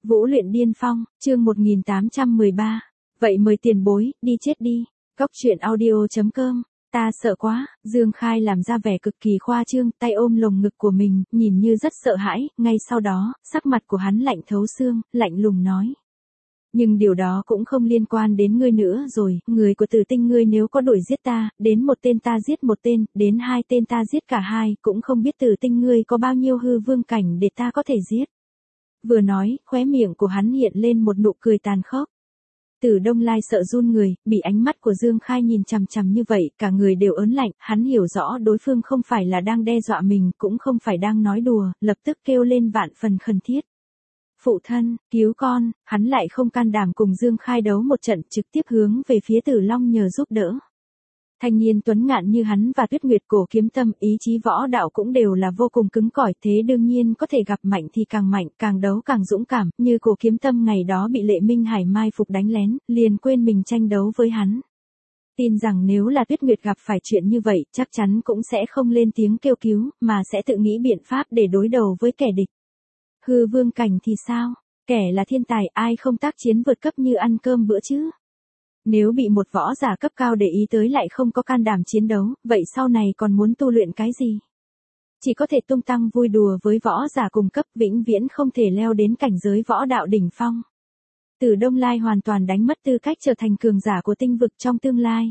Vũ luyện điên phong, chương 1813. Vậy mời tiền bối, đi chết đi. Cóc truyện audio.com. Ta sợ quá, Dương Khai làm ra vẻ cực kỳ khoa trương, tay ôm lồng ngực của mình, nhìn như rất sợ hãi, ngay sau đó, sắc mặt của hắn lạnh thấu xương, lạnh lùng nói. Nhưng điều đó cũng không liên quan đến ngươi nữa rồi, người của Tử Tinh ngươi nếu có đuổi giết ta, đến một tên ta giết một tên, đến hai tên ta giết cả hai, cũng không biết Tử Tinh ngươi có bao nhiêu hư vương cảnh để ta có thể giết. Vừa nói, khóe miệng của hắn hiện lên một nụ cười tàn khốc. Tử Đông Lai sợ run người, bị ánh mắt của Dương Khai nhìn chằm chằm như vậy, cả người đều ớn lạnh, hắn hiểu rõ đối phương không phải là đang đe dọa mình, cũng không phải đang nói đùa, lập tức kêu lên vạn phần khẩn thiết. Phụ thân, cứu con, hắn lại không can đảm cùng Dương Khai đấu một trận, trực tiếp hướng về phía Tử Long nhờ giúp đỡ. Thanh niên tuấn ngạn như hắn và Tuyết Nguyệt Cổ Kiếm Tâm, ý chí võ đạo cũng đều là vô cùng cứng cỏi, thế đương nhiên có thể gặp mạnh thì càng mạnh, càng đấu càng dũng cảm, như Cổ Kiếm Tâm ngày đó bị Lệ Minh Hải mai phục đánh lén, liền quên mình tranh đấu với hắn. Tin rằng nếu là Tuyết Nguyệt gặp phải chuyện như vậy, chắc chắn cũng sẽ không lên tiếng kêu cứu, mà sẽ tự nghĩ biện pháp để đối đầu với kẻ địch. Hư vương cảnh thì sao? Kẻ là thiên tài, ai không tác chiến vượt cấp như ăn cơm bữa chứ? Nếu bị một võ giả cấp cao để ý tới lại không có can đảm chiến đấu, vậy sau này còn muốn tu luyện cái gì? Chỉ có thể tung tăng vui đùa với võ giả cùng cấp, vĩnh viễn không thể leo đến cảnh giới võ đạo đỉnh phong. Tử Đông Lai hoàn toàn đánh mất tư cách trở thành cường giả của tinh vực trong tương lai.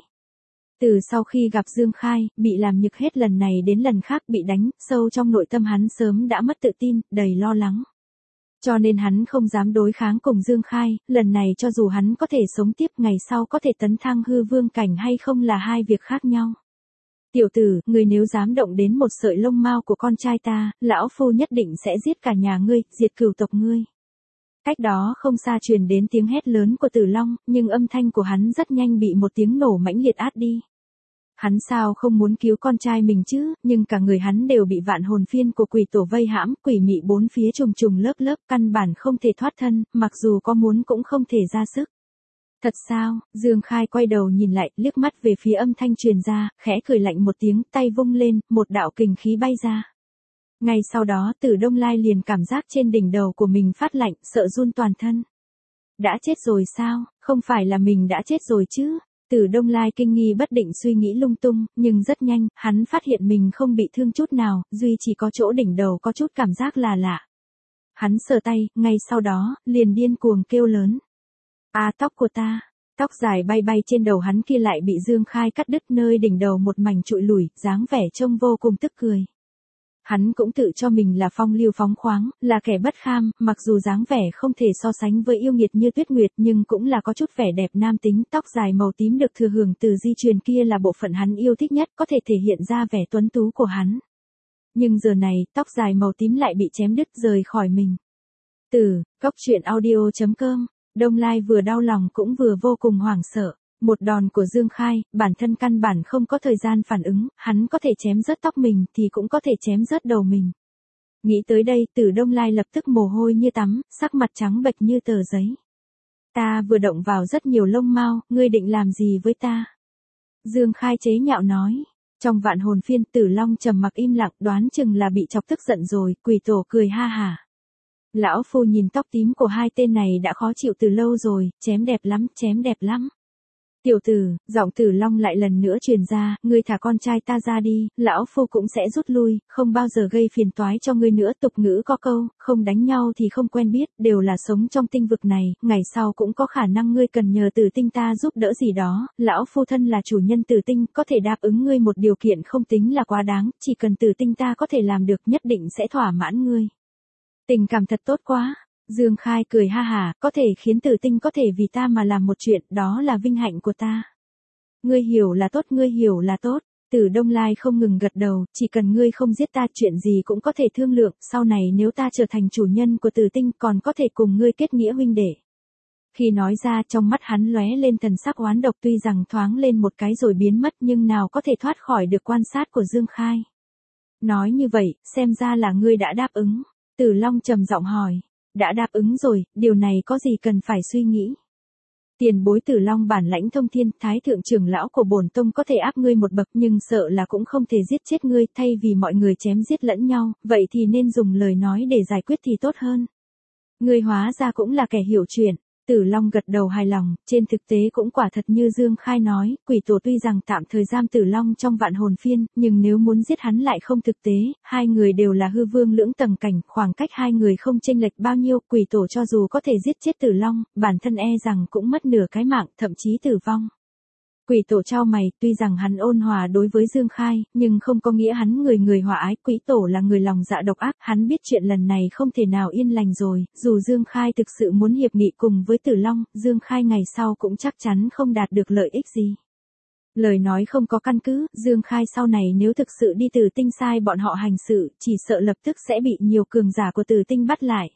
Từ sau khi gặp Dương Khai, bị làm nhục hết lần này đến lần khác bị đánh, sâu trong nội tâm hắn sớm đã mất tự tin, đầy lo lắng. Cho nên hắn không dám đối kháng cùng Dương Khai, lần này cho dù hắn có thể sống tiếp ngày sau có thể tấn thăng hư vương cảnh hay không là hai việc khác nhau. Tiểu tử, người nếu dám động đến một sợi lông mao của con trai ta, lão phu nhất định sẽ giết cả nhà ngươi, diệt cửu tộc ngươi. Cách đó không xa truyền đến tiếng hét lớn của Tử Long, nhưng âm thanh của hắn rất nhanh bị một tiếng nổ mãnh liệt át đi. Hắn sao không muốn cứu con trai mình chứ, nhưng cả người hắn đều bị vạn hồn phiên của quỷ tổ vây hãm, quỷ mị bốn phía trùng trùng lớp lớp, căn bản không thể thoát thân, mặc dù có muốn cũng không thể ra sức. Thật sao? Dương Khai quay đầu nhìn lại, liếc mắt về phía âm thanh truyền ra, khẽ cười lạnh một tiếng, tay vung lên, một đạo kình khí bay ra. Ngay sau đó Tử Đông Lai liền cảm giác trên đỉnh đầu của mình phát lạnh, sợ run toàn thân. Đã chết rồi sao? Không phải là mình đã chết rồi chứ? Tử Đông Lai kinh nghi bất định suy nghĩ lung tung, nhưng rất nhanh, hắn phát hiện mình không bị thương chút nào, duy chỉ có chỗ đỉnh đầu có chút cảm giác là lạ. Hắn sờ tay, ngay sau đó, liền điên cuồng kêu lớn. Tóc của ta! Tóc dài bay bay trên đầu hắn kia lại bị Dương Khai cắt đứt, nơi đỉnh đầu một mảnh trụi lủi, dáng vẻ trông vô cùng tức cười. Hắn cũng tự cho mình là phong lưu phóng khoáng, là kẻ bất kham, mặc dù dáng vẻ không thể so sánh với yêu nghiệt như Tuyết Nguyệt nhưng cũng là có chút vẻ đẹp nam tính, tóc dài màu tím được thừa hưởng từ di truyền kia là bộ phận hắn yêu thích nhất, có thể thể hiện ra vẻ tuấn tú của hắn. Nhưng giờ này, tóc dài màu tím lại bị chém đứt rời khỏi mình. Cóc truyện audio.com, Đông Lai vừa đau lòng cũng vừa vô cùng hoảng sợ. Một đòn của Dương Khai, bản thân căn bản không có thời gian phản ứng, hắn có thể chém rớt tóc mình thì cũng có thể chém rớt đầu mình. Nghĩ tới đây, Tử Đông Lai lập tức mồ hôi như tắm, sắc mặt trắng bệch như tờ giấy. Ta vừa động vào rất nhiều lông mao, ngươi định làm gì với ta? Dương Khai chế nhạo nói. Trong vạn hồn phiên, Tử Long trầm mặc im lặng, đoán chừng là bị chọc tức giận rồi, quỷ tổ cười ha hả. Lão phu nhìn tóc tím của hai tên này đã khó chịu từ lâu rồi, chém đẹp lắm, chém đẹp lắm. Tiểu tử, giọng Tử Long lại lần nữa truyền ra, ngươi thả con trai ta ra đi, lão phu cũng sẽ rút lui, không bao giờ gây phiền toái cho ngươi nữa. Tục ngữ có câu, không đánh nhau thì không quen biết, đều là sống trong tinh vực này, ngày sau cũng có khả năng ngươi cần nhờ Tử Tinh ta giúp đỡ gì đó, lão phu thân là chủ nhân Tử Tinh, có thể đáp ứng ngươi một điều kiện không tính là quá đáng, chỉ cần Tử Tinh ta có thể làm được nhất định sẽ thỏa mãn ngươi. Tình cảm thật tốt quá. Dương Khai cười ha hả, có thể khiến Tử Tinh có thể vì ta mà làm một chuyện, đó là vinh hạnh của ta. Ngươi hiểu là tốt, ngươi hiểu là tốt. Tử Đông Lai không ngừng gật đầu, chỉ cần ngươi không giết ta chuyện gì cũng có thể thương lượng, sau này nếu ta trở thành chủ nhân của Tử Tinh còn có thể cùng ngươi kết nghĩa huynh đệ. Khi nói ra trong mắt hắn lóe lên thần sắc oán độc, tuy rằng thoáng lên một cái rồi biến mất nhưng nào có thể thoát khỏi được quan sát của Dương Khai. Nói như vậy, xem ra là ngươi đã đáp ứng. Tử Long trầm giọng hỏi. Đã đáp ứng rồi, điều này có gì cần phải suy nghĩ. Tiền bối Tử Long bản lãnh thông thiên, thái thượng trưởng lão của bổn tông có thể áp ngươi một bậc nhưng sợ là cũng không thể giết chết ngươi, thay vì mọi người chém giết lẫn nhau, vậy thì nên dùng lời nói để giải quyết thì tốt hơn. Ngươi hóa ra cũng là kẻ hiểu chuyện. Tử Long gật đầu hài lòng, trên thực tế cũng quả thật như Dương Khai nói, quỷ tổ tuy rằng tạm thời giam Tử Long trong vạn hồn phiên, nhưng nếu muốn giết hắn lại không thực tế, hai người đều là hư vương lưỡng tầng cảnh, khoảng cách hai người không chênh lệch bao nhiêu, quỷ tổ cho dù có thể giết chết Tử Long, bản thân e rằng cũng mất nửa cái mạng, thậm chí tử vong. Quỷ tổ trao mày, tuy rằng hắn ôn hòa đối với Dương Khai, nhưng không có nghĩa hắn người hòa ái, quỷ tổ là người lòng dạ độc ác, hắn biết chuyện lần này không thể nào yên lành rồi, dù Dương Khai thực sự muốn hiệp nghị cùng với Tử Long, Dương Khai ngày sau cũng chắc chắn không đạt được lợi ích gì. Lời nói không có căn cứ, Dương Khai sau này nếu thực sự đi Tử Tinh sai bọn họ hành sự, chỉ sợ lập tức sẽ bị nhiều cường giả của Tử Tinh bắt lại.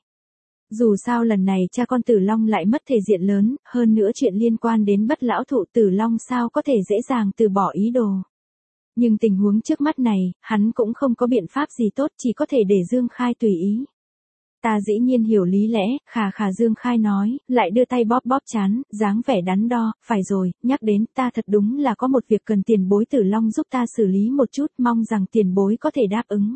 Dù sao lần này cha con Tử Long lại mất thể diện lớn, hơn nữa chuyện liên quan đến Bất lão thụ Tử Long sao có thể dễ dàng từ bỏ ý đồ. Nhưng tình huống trước mắt này, hắn cũng không có biện pháp gì tốt, chỉ có thể để Dương Khai tùy ý. Ta dĩ nhiên hiểu lý lẽ, khà Dương Khai nói, lại đưa tay bóp bóp trán, dáng vẻ đắn đo, phải rồi, nhắc đến ta thật đúng là có một việc cần tiền bối Tử Long giúp ta xử lý một chút, mong rằng tiền bối có thể đáp ứng.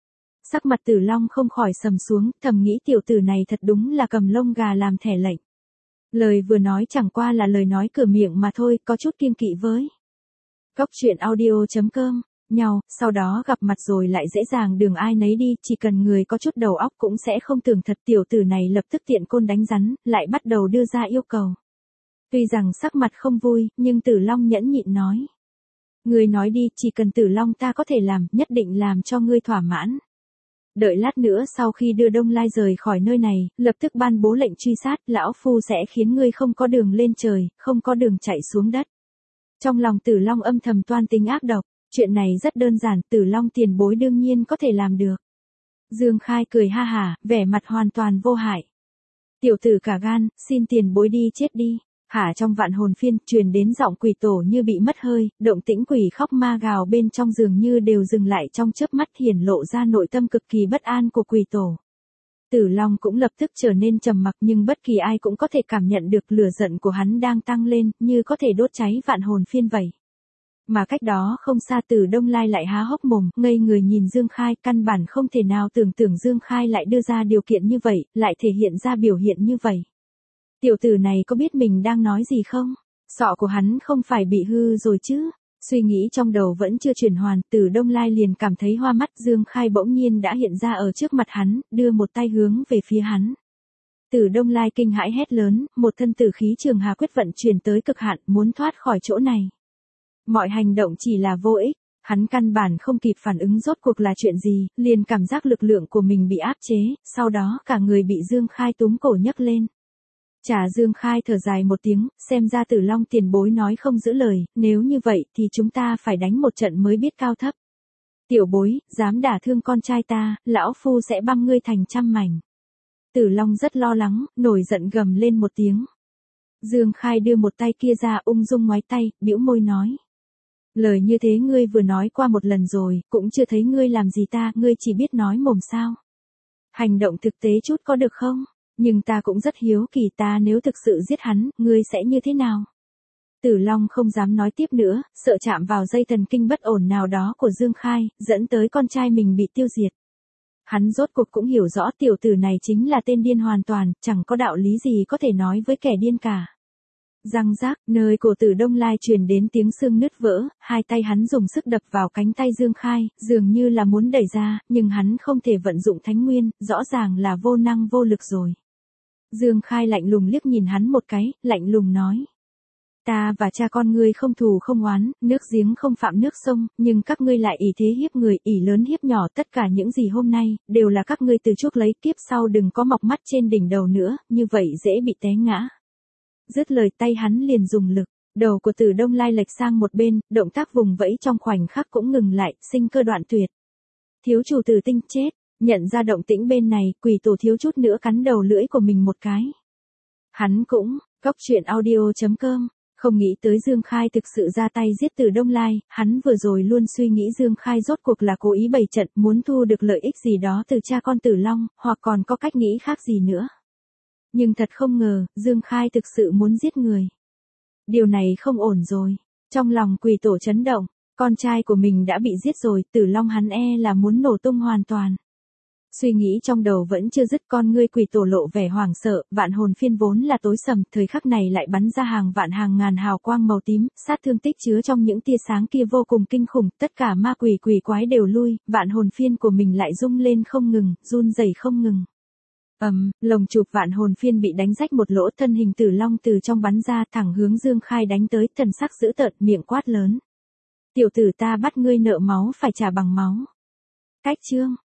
Sắc mặt Tử Long không khỏi sầm xuống, thầm nghĩ tiểu tử này thật đúng là cầm lông gà làm thẻ lệnh. Lời vừa nói chẳng qua là lời nói cửa miệng mà thôi, có chút kiêng kỵ với. Góc truyện audio.com, nhau, sau đó gặp mặt rồi lại dễ dàng đường ai nấy đi, chỉ cần người có chút đầu óc cũng sẽ không tưởng thật. Tiểu tử này lập tức tiện côn đánh rắn, lại bắt đầu đưa ra yêu cầu. Tuy rằng sắc mặt không vui, nhưng Tử Long nhẫn nhịn nói. Ngươi nói đi, chỉ cần Tử Long ta có thể làm, nhất định làm cho ngươi thỏa mãn. Đợi lát nữa sau khi đưa Đông Lai rời khỏi nơi này, lập tức ban bố lệnh truy sát, lão phu sẽ khiến ngươi không có đường lên trời, không có đường chạy xuống đất. Trong lòng Tử Long âm thầm toan tính ác độc, chuyện này rất đơn giản, Tử Long tiền bối đương nhiên có thể làm được. Dương Khai cười ha hả, vẻ mặt hoàn toàn vô hại. Tiểu tử cả gan, xin tiền bối đi chết đi. Hả, trong vạn hồn phiên, truyền đến giọng quỷ tổ như bị mất hơi, động tĩnh quỷ khóc ma gào bên trong giường như đều dừng lại trong chớp mắt, hiển lộ ra nội tâm cực kỳ bất an của quỷ tổ. Tử Long cũng lập tức trở nên trầm mặc, nhưng bất kỳ ai cũng có thể cảm nhận được lửa giận của hắn đang tăng lên, như có thể đốt cháy vạn hồn phiên vậy. Mà cách đó không xa Tử Đông Lai lại há hốc mồm, ngây người nhìn Dương Khai, căn bản không thể nào tưởng tượng Dương Khai lại đưa ra điều kiện như vậy, lại thể hiện ra biểu hiện như vậy. Tiểu tử này có biết mình đang nói gì không? Sọ của hắn không phải bị hư rồi chứ? Suy nghĩ trong đầu vẫn chưa chuyển hoàn, Tử Đông Lai liền cảm thấy hoa mắt. Dương Khai bỗng nhiên đã hiện ra ở trước mặt hắn, đưa một tay hướng về phía hắn. Tử Đông Lai kinh hãi hét lớn, một thân tử khí trường hà quyết vận chuyển tới cực hạn, muốn thoát khỏi chỗ này. Mọi hành động chỉ là vô ích, hắn căn bản không kịp phản ứng rốt cuộc là chuyện gì, liền cảm giác lực lượng của mình bị áp chế, sau đó cả người bị Dương Khai túm cổ nhấc lên. Dương Khai thở dài một tiếng, xem ra Tử Long tiền bối nói không giữ lời, nếu như vậy thì chúng ta phải đánh một trận mới biết cao thấp. Tiểu bối, dám đả thương con trai ta, lão phu sẽ băm ngươi thành trăm mảnh. Tử Long rất lo lắng, nổi giận gầm lên một tiếng. Dương Khai đưa một tay kia ra ung dung ngoái tay, bĩu môi nói. Lời như thế ngươi vừa nói qua một lần rồi, cũng chưa thấy ngươi làm gì ta, ngươi chỉ biết nói mồm sao. Hành động thực tế chút có được không? Nhưng ta cũng rất hiếu kỳ, ta nếu thực sự giết hắn, ngươi sẽ như thế nào? Tử Long không dám nói tiếp nữa, sợ chạm vào dây thần kinh bất ổn nào đó của Dương Khai, dẫn tới con trai mình bị tiêu diệt. Hắn rốt cuộc cũng hiểu rõ tiểu tử này chính là tên điên hoàn toàn, chẳng có đạo lý gì có thể nói với kẻ điên cả. Răng rác, nơi cổ Tử Đông Lai truyền đến tiếng xương nứt vỡ, hai tay hắn dùng sức đập vào cánh tay Dương Khai, dường như là muốn đẩy ra, nhưng hắn không thể vận dụng thánh nguyên, rõ ràng là vô năng vô lực rồi. Dương Khai lạnh lùng liếc nhìn hắn một cái, lạnh lùng nói. Ta và cha con ngươi không thù không oán, nước giếng không phạm nước sông, nhưng các ngươi lại ỷ thế hiếp người, ỷ lớn hiếp nhỏ, tất cả những gì hôm nay, đều là các ngươi từ chuốc lấy, kiếp sau đừng có mọc mắt trên đỉnh đầu nữa, như vậy dễ bị té ngã. Dứt lời tay hắn liền dùng lực, đầu của Tử Đông Lai lệch sang một bên, động tác vùng vẫy trong khoảnh khắc cũng ngừng lại, sinh cơ đoạn tuyệt. Thiếu chủ Tử Tinh chết. Nhận ra động tĩnh bên này, quỷ tổ thiếu chút nữa cắn đầu lưỡi của mình một cái. Hắn cũng, góc truyện audio.com, không nghĩ tới Dương Khai thực sự ra tay giết Tử Đông Lai, hắn vừa rồi luôn suy nghĩ Dương Khai rốt cuộc là cố ý bày trận, muốn thu được lợi ích gì đó từ cha con Tử Long, hoặc còn có cách nghĩ khác gì nữa. Nhưng thật không ngờ, Dương Khai thực sự muốn giết người. Điều này không ổn rồi. Trong lòng quỷ tổ chấn động, con trai của mình đã bị giết rồi, Tử Long hắn là muốn nổ tung hoàn toàn. Suy nghĩ trong đầu vẫn chưa dứt, con ngươi quỷ tổ lộ vẻ hoảng sợ, vạn hồn phiên vốn là tối sầm, thời khắc này lại bắn ra hàng vạn hàng ngàn hào quang màu tím, sát thương tích chứa trong những tia sáng kia vô cùng kinh khủng, tất cả ma quỷ quỷ quái đều lui, vạn hồn phiên của mình lại rung lên không ngừng, run rẩy không ngừng. Lồng chụp vạn hồn phiên bị đánh rách một lỗ, thân hình Tử Long từ trong bắn ra, thẳng hướng Dương Khai đánh tới, thần sắc dữ tợn, miệng quát lớn. Tiểu tử, ta bắt ngươi nợ máu phải trả bằng máu. Cách chương